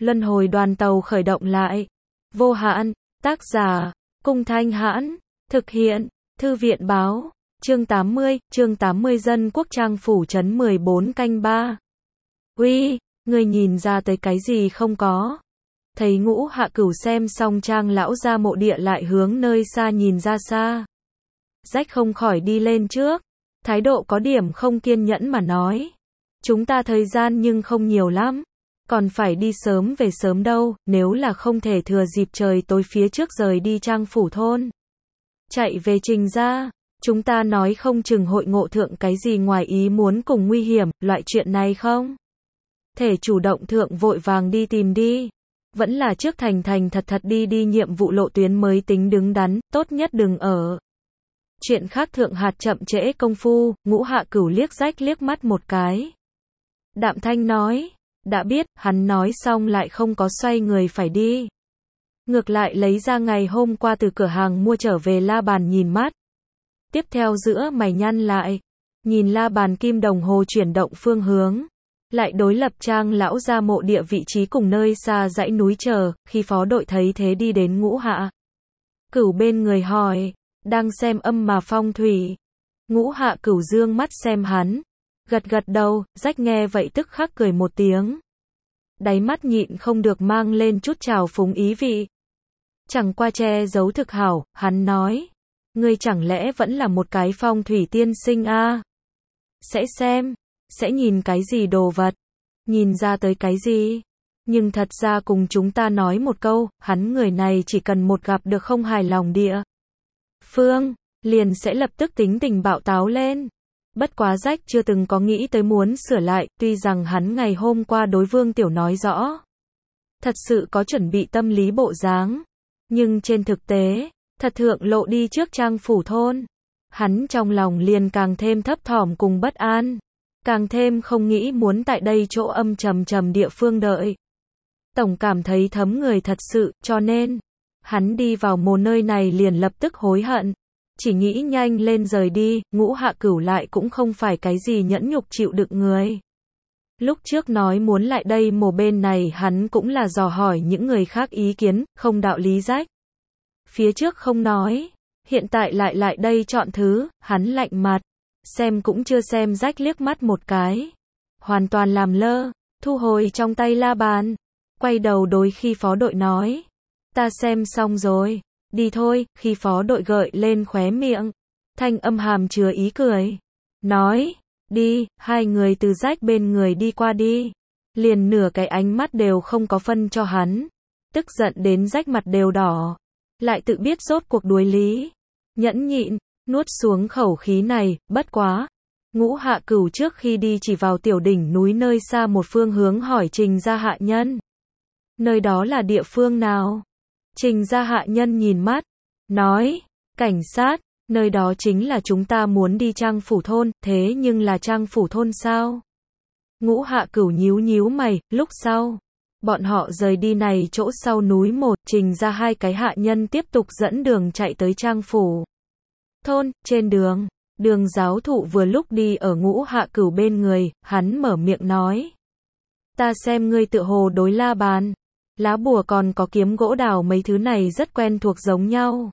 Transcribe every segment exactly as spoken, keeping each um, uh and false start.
Luân hồi đoàn tàu khởi động lại. Vô hạn, tác giả, Cung Thanh Hãn, thực hiện, Thư viện Báo, chương tám mươi, chương tám mươi Dân Quốc Trang Phủ Trấn mười bốn canh ba. Uy, người nhìn ra tới cái gì không có? Thấy Ngũ Hạ Cửu xem xong Trang lão ra mộ địa lại hướng nơi xa nhìn ra xa. Rách không khỏi đi lên trước, thái độ có điểm không kiên nhẫn mà nói. Chúng ta thời gian nhưng không nhiều lắm, còn phải đi sớm về sớm đâu, nếu là không thể thừa dịp trời tối phía trước rời đi Trang Phủ thôn. Chạy về Trình gia, chúng ta nói không chừng hội ngộ thượng cái gì ngoài ý muốn cùng nguy hiểm, loại chuyện này không? Thể chủ động thượng vội vàng đi tìm đi. Vẫn là trước thành thành thật thật đi đi nhiệm vụ lộ tuyến mới tính đứng đắn, tốt nhất đừng ở. Chuyện khác thượng hạt chậm trễ công phu, Ngũ Hạ Cửu liếc rách liếc mắt một cái. Đạm thanh nói, đã biết, hắn nói xong lại không có xoay người phải đi. Ngược lại lấy ra ngày hôm qua từ cửa hàng mua trở về la bàn nhìn mắt. Tiếp theo giữa mày nhăn lại, nhìn la bàn kim đồng hồ chuyển động phương hướng. Lại đối lập Trang lão ra mộ địa vị trí cùng nơi xa dãy núi chờ, khi phó đội thấy thế đi đến Ngũ Hạ Cửu bên người hỏi, đang xem âm mà phong thủy. Ngũ Hạ Cửu dương mắt xem hắn, gật gật đầu, rách nghe vậy tức khắc cười một tiếng. Đáy mắt nhịn không được mang lên chút trào phúng ý vị. Chẳng qua che giấu thực hảo, hắn nói, ngươi chẳng lẽ vẫn là một cái phong thủy tiên sinh a? À? Sẽ xem, sẽ nhìn cái gì đồ vật, nhìn ra tới cái gì? Nhưng thật ra cùng chúng ta nói một câu, hắn người này chỉ cần một gặp được không hài lòng địa phương, liền sẽ lập tức tính tình bạo táo lên. Bất quá rách chưa từng có nghĩ tới muốn sửa lại, tuy rằng hắn ngày hôm qua đối Vương Tiểu nói rõ. Thật sự có chuẩn bị tâm lý bộ dáng. Nhưng trên thực tế, thật thượng lộ đi trước Trang Phủ thôn. Hắn trong lòng liền càng thêm thấp thỏm cùng bất an. Càng thêm không nghĩ muốn tại đây chỗ âm trầm trầm địa phương đợi. Tổng cảm thấy thấm người thật sự, cho nên, hắn đi vào mồ nơi này liền lập tức hối hận. Chỉ nghĩ nhanh lên rời đi, Ngũ Hạ Cửu lại cũng không phải cái gì nhẫn nhục chịu đựng người. Lúc trước nói muốn lại đây mồ bên này hắn cũng là dò hỏi những người khác ý kiến, không đạo lý rách. Phía trước không nói, hiện tại lại lại đây chọn thứ, hắn lạnh mặt. Xem cũng chưa xem rách liếc mắt một cái. Hoàn toàn làm lơ, thu hồi trong tay la bàn. Quay đầu đối khi phó đội nói. Ta xem xong rồi, đi thôi, khi phó đội gợi lên khóe miệng. Thanh âm hàm chứa ý cười. Nói, đi, hai người từ rách bên người đi qua đi. Liền nửa cái ánh mắt đều không có phân cho hắn. Tức giận đến rách mặt đều đỏ. Lại tự biết rốt cuộc đuối lý. Nhẫn nhịn. Nuốt xuống khẩu khí này, bất quá. Ngũ Hạ Cửu trước khi đi chỉ vào tiểu đỉnh núi nơi xa một phương hướng hỏi Trình gia hạ nhân. Nơi đó là địa phương nào? Trình gia hạ nhân nhìn mắt, nói, cảnh sát, nơi đó chính là chúng ta muốn đi Trang Phủ thôn, thế nhưng là Trang Phủ thôn sao? Ngũ Hạ Cửu nhíu nhíu mày, lúc sau. Bọn họ rời đi này chỗ sau núi một, Trình gia hai cái hạ nhân tiếp tục dẫn đường chạy tới Trang Phủ thôn. Trên đường, Đường giáo thụ vừa lúc đi ở Ngũ Hạ Cửu bên người, hắn mở miệng nói. Ta xem ngươi tựa hồ đối la bàn, lá bùa còn có kiếm gỗ đào mấy thứ này rất quen thuộc giống nhau.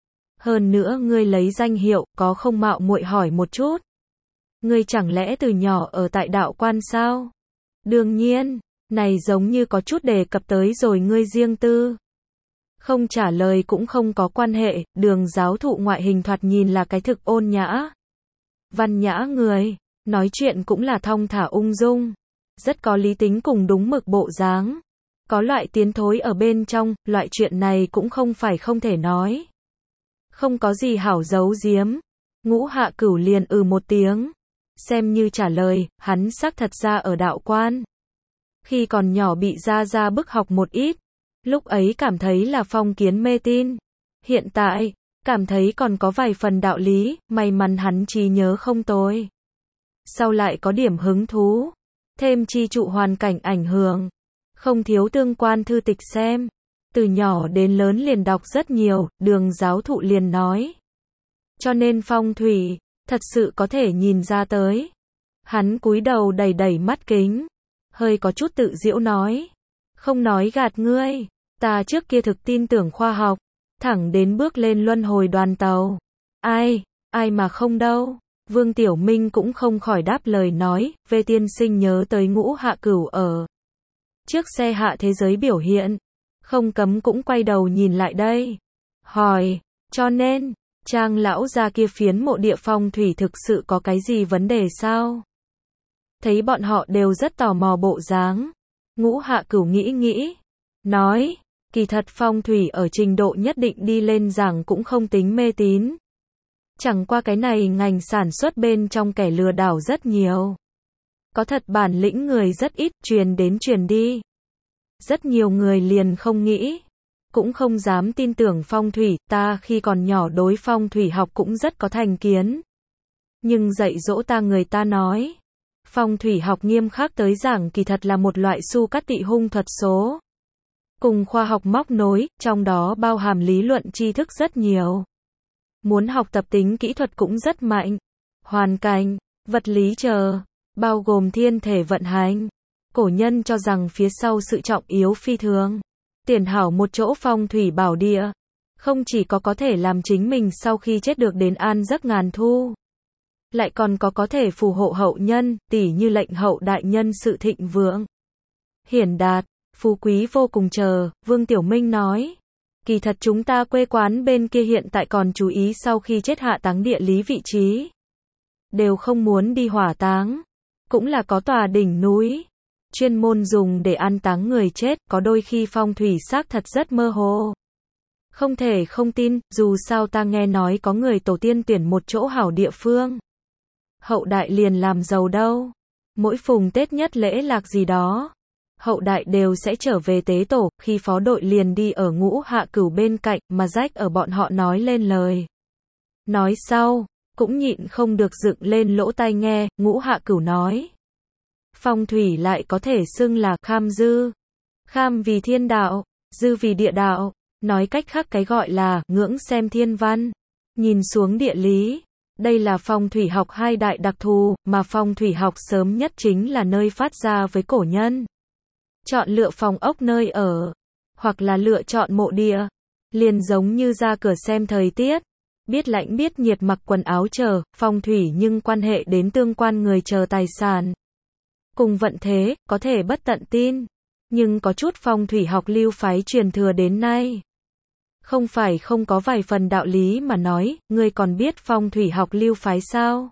Hơn nữa ngươi lấy danh hiệu, có không mạo muội hỏi một chút. Ngươi chẳng lẽ từ nhỏ ở tại đạo quan sao? Đương nhiên, này giống như có chút đề cập tới rồi ngươi riêng tư. Không trả lời cũng không có quan hệ, Đường giáo thụ ngoại hình thoạt nhìn là cái thực ôn nhã. Văn nhã người, nói chuyện cũng là thong thả ung dung. Rất có lý tính cùng đúng mực bộ dáng. Có loại tiến thối ở bên trong, loại chuyện này cũng không phải không thể nói. Không có gì hảo giấu giếm. Ngũ Hạ Cửu liền ừ một tiếng. Xem như trả lời, hắn xác thật ra ở đạo quan. Khi còn nhỏ bị gia gia bức học một ít. Lúc ấy cảm thấy là phong kiến mê tin. Hiện tại, cảm thấy còn có vài phần đạo lý, may mắn hắn trí nhớ không tồi. Sau lại có điểm hứng thú. Thêm chi trụ hoàn cảnh ảnh hưởng. Không thiếu tương quan thư tịch xem. Từ nhỏ đến lớn liền đọc rất nhiều, Đường giáo thụ liền nói. Cho nên phong thủy, thật sự có thể nhìn ra tới. Hắn cúi đầu đầy đầy mắt kính. Hơi có chút tự giễu nói. Không nói gạt ngươi, ta trước kia thực tin tưởng khoa học, thẳng đến bước lên luân hồi đoàn tàu. Ai, ai mà không đâu. Vương Tiểu Minh cũng không khỏi đáp lời nói, về tiên sinh nhớ tới Ngũ Hạ Cửu ở trước xe hạ thế giới biểu hiện, không cấm cũng quay đầu nhìn lại đây. Hỏi, cho nên, Trang lão gia kia phiến mộ địa phong thủy thực sự có cái gì vấn đề sao? Thấy bọn họ đều rất tò mò bộ dáng. Ngũ Hạ Cửu nghĩ nghĩ, nói, kỳ thật phong thủy ở trình độ nhất định đi lên rằng cũng không tính mê tín. Chẳng qua cái này ngành sản xuất bên trong kẻ lừa đảo rất nhiều. Có thật bản lĩnh người rất ít, truyền đến truyền đi. Rất nhiều người liền không nghĩ, cũng không dám tin tưởng phong thủy, ta khi còn nhỏ đối phong thủy học cũng rất có thành kiến. Nhưng dạy dỗ ta người ta nói, phong thủy học nghiêm khắc tới giảng kỳ thật là một loại su cắt tị hung thuật số. Cùng khoa học móc nối, trong đó bao hàm lý luận tri thức rất nhiều. Muốn học tập tính kỹ thuật cũng rất mạnh. Hoàn cảnh, vật lý chờ, bao gồm thiên thể vận hành. Cổ nhân cho rằng phía sau sự trọng yếu phi thường. Tiền hảo một chỗ phong thủy bảo địa. Không chỉ có có thể làm chính mình sau khi chết được đến an giấc ngàn thu. Lại còn có có thể phù hộ hậu nhân, tỉ như lệnh hậu đại nhân sự thịnh vượng. Hiển đạt, phú quý vô cùng chờ, Vương Tiểu Minh nói. Kỳ thật chúng ta quê quán bên kia hiện tại còn chú ý sau khi chết hạ táng địa lý vị trí. Đều không muốn đi hỏa táng. Cũng là có tòa đỉnh núi. Chuyên môn dùng để an táng người chết, có đôi khi phong thủy xác thật rất mơ hồ. Không thể không tin, dù sao ta nghe nói có người tổ tiên tuyển một chỗ hảo địa phương. Hậu đại liền làm giàu đâu. Mỗi phùng Tết nhất lễ lạc gì đó. Hậu đại đều sẽ trở về tế tổ, khi phó đội liền đi ở Ngũ Hạ Cửu bên cạnh, mà rách ở bọn họ nói lên lời. Nói sau, cũng nhịn không được dựng lên lỗ tai nghe, Ngũ Hạ Cửu nói. Phong thủy lại có thể xưng là kham dư. Kham vì thiên đạo, dư vì địa đạo, nói cách khác cái gọi là ngưỡng xem thiên văn, nhìn xuống địa lý. Đây là phong thủy học hai đại đặc thù, mà phong thủy học sớm nhất chính là nơi phát ra với cổ nhân. Chọn lựa phòng ốc nơi ở, hoặc là lựa chọn mộ địa, liền giống như ra cửa xem thời tiết, biết lạnh biết nhiệt mặc quần áo chờ, phong thủy nhưng quan hệ đến tương quan người chờ tài sản. Cùng vận thế, có thể bất tận tin, nhưng có chút phong thủy học lưu phái truyền thừa đến nay. Không phải không có vài phần đạo lý mà nói, ngươi còn biết phong thủy học lưu phái sao?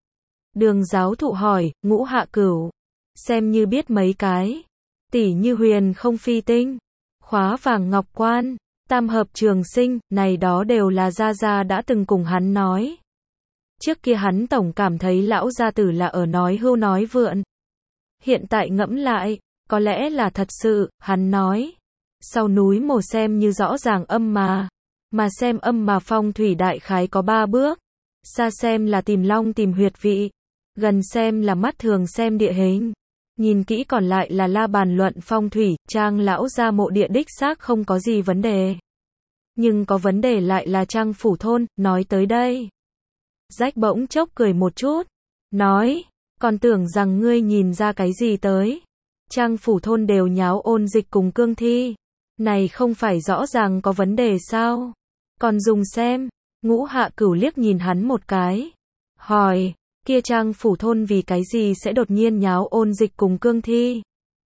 Đường giáo thụ hỏi, Ngũ Hạ Cửu, xem như biết mấy cái. Tỷ như huyền không phi tinh, khóa vàng ngọc quan, tam hợp trường sinh, này đó đều là gia gia đã từng cùng hắn nói. Trước kia hắn tổng cảm thấy lão gia tử là ở nói hưu nói vượn. Hiện tại ngẫm lại, có lẽ là thật sự, hắn nói. Sau núi mồ xem như rõ ràng âm mà, mà xem âm mà phong thủy đại khái có ba bước. Xa xem là tìm long tìm huyệt vị, gần xem là mắt thường xem địa hình. Nhìn kỹ còn lại là la bàn luận phong thủy, Trang lão gia mộ địa đích xác không có gì vấn đề. Nhưng có vấn đề lại là Trang phủ thôn, nói tới đây. Rách bỗng chốc cười một chút, nói, còn tưởng rằng ngươi nhìn ra cái gì tới. Trang phủ thôn đều nháo ôn dịch cùng cương thi. Này không phải rõ ràng có vấn đề sao? Còn dùng xem, Ngũ Hạ Cửu liếc nhìn hắn một cái. Hỏi, kia Trang phủ thôn vì cái gì sẽ đột nhiên nháo ôn dịch cùng cương thi?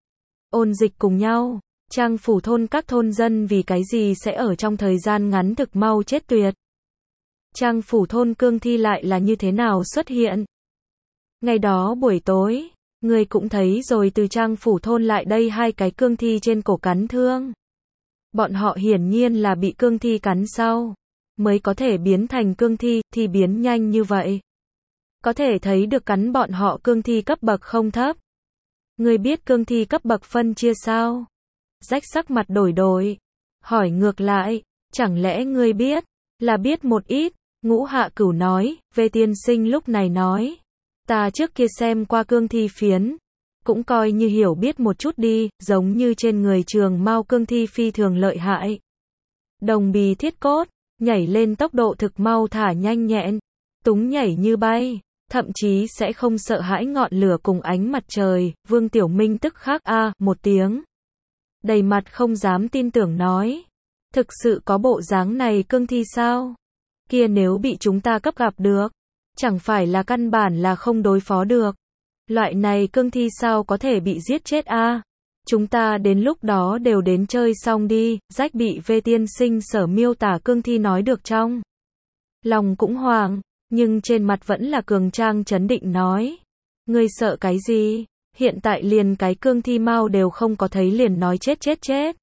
Ôn dịch cùng nhau, Trang phủ thôn các thôn dân vì cái gì sẽ ở trong thời gian ngắn thực mau chết tuyệt? Trang phủ thôn cương thi lại là như thế nào xuất hiện? Ngày đó buổi tối, người cũng thấy rồi từ Trang phủ thôn lại đây hai cái cương thi trên cổ cắn thương. Bọn họ hiển nhiên là bị cương thi cắn sau, mới có thể biến thành cương thi, thì biến nhanh như vậy. Có thể thấy được cắn bọn họ cương thi cấp bậc không thấp. Ngươi biết cương thi cấp bậc phân chia sao? Rách sắc mặt đổi đổi. Hỏi ngược lại, chẳng lẽ ngươi biết? Là biết một ít. Ngũ Hạ Cửu nói, về tiên sinh lúc này nói. Ta trước kia xem qua cương thi phiến. Cũng coi như hiểu biết một chút đi, giống như trên người Trường Mao cương thi phi thường lợi hại. Đồng bì thiết cốt, nhảy lên tốc độ thực mau thả nhanh nhẹn, túng nhảy như bay, thậm chí sẽ không sợ hãi ngọn lửa cùng ánh mặt trời. Vương Tiểu Minh tức khắc a một tiếng. đầy mặt không dám tin tưởng nói. Thực sự có bộ dáng này cương thi sao? Kia nếu bị chúng ta cấp gặp được, chẳng phải là căn bản là không đối phó được. Loại này cương thi sao có thể bị giết chết a? Chúng ta đến lúc đó đều đến chơi xong đi, rách bị V tiên sinh sở miêu tả cương thi nói được trong lòng cũng hoảng, nhưng trên mặt vẫn là cường trang trấn định nói. Ngươi sợ cái gì? Hiện tại liền cái cương thi mau đều không có thấy liền nói chết chết chết.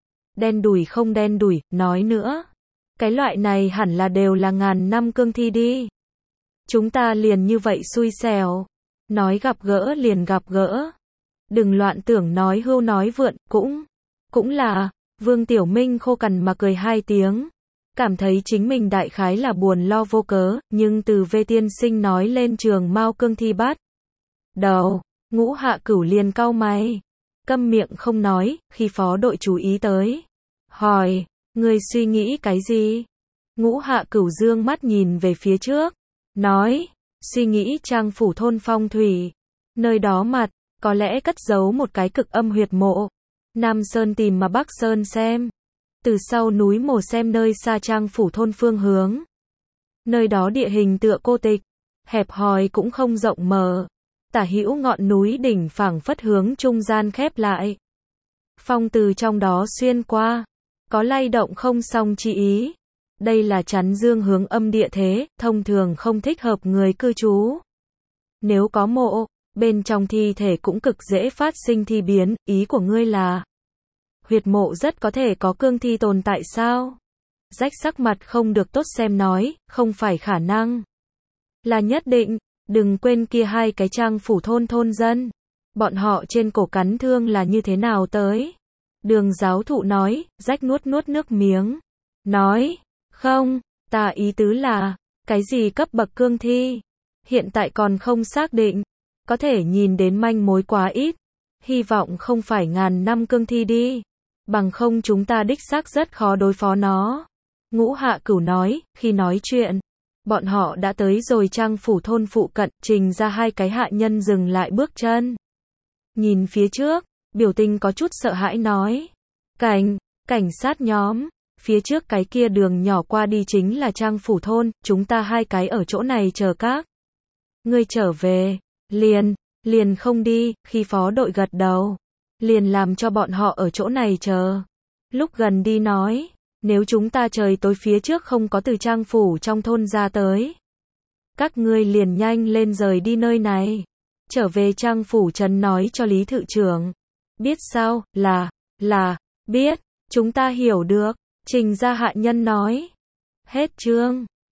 Đen đủi không đen đủi, nói nữa. Cái loại này hẳn là đều là ngàn năm cương thi đi. Chúng ta liền như vậy xui xẻo. Nói gặp gỡ liền gặp gỡ. Đừng loạn tưởng nói hưu nói vượn, cũng, cũng là, Vương Tiểu Minh khô cằn mà cười hai tiếng. Cảm thấy chính mình đại khái là buồn lo vô cớ, nhưng từ V tiên sinh nói lên trường mao cương thi bắt đầu, Ngũ Hạ Cửu liền cau mày. Câm miệng không nói, khi phó đội chú ý tới. Hỏi, người suy nghĩ cái gì? Ngũ Hạ Cửu dương mắt nhìn về phía trước. Nói, suy nghĩ Trang phủ thôn phong thủy. Nơi đó mặt, có lẽ cất giấu một cái cực âm huyệt mộ. Nam Sơn tìm mà Bắc Sơn xem. Từ sau núi mồ xem nơi xa Trang phủ thôn phương hướng. Nơi đó địa hình tựa cô tịch, hẹp hòi cũng không rộng mở. Tả hữu ngọn núi đỉnh phẳng phất hướng trung gian khép lại. Phong từ trong đó xuyên qua, có lay động không song chi ý. Đây là chắn dương hướng âm địa thế, thông thường không thích hợp người cư trú. Nếu có mộ, bên trong thi thể cũng cực dễ phát sinh thi biến, ý của ngươi là huyệt mộ rất có thể có cương thi tồn tại sao? Rách sắc mặt không được tốt xem nói, không phải khả năng. Là nhất định, đừng quên kia hai cái Trang phủ thôn thôn dân. Bọn họ trên cổ cắn thương là như thế nào tới? Đường giáo thụ nói, rách nuốt nuốt nước miếng. Nói, không, ta ý tứ là, cái gì cấp bậc cương thi? Hiện tại còn không xác định. Có thể nhìn đến manh mối quá ít. Hy vọng không phải ngàn năm cương thi đi. Bằng không chúng ta đích xác rất khó đối phó nó. Ngũ Hạ Cửu nói, khi nói chuyện. Bọn họ đã tới rồi Trang phủ thôn phụ cận, trình ra hai cái hạ nhân dừng lại bước chân. Nhìn phía trước, biểu tình có chút sợ hãi nói. Cảnh, cảnh sát nhóm, phía trước cái kia đường nhỏ qua đi chính là Trang phủ thôn, chúng ta hai cái ở chỗ này chờ các ngươi trở về, liền, liền không đi, khi phó đội gật đầu, liền làm cho bọn họ ở chỗ này chờ. Lúc gần đi nói, nếu chúng ta trời tối phía trước không có từ Trang phủ trong thôn ra tới, các ngươi liền nhanh lên rời đi nơi này, trở về Trang phủ trấn nói cho Lý Thự trưởng. Biết sao, là, là, biết, chúng ta hiểu được, trình ra hạ nhân nói. Hết chương.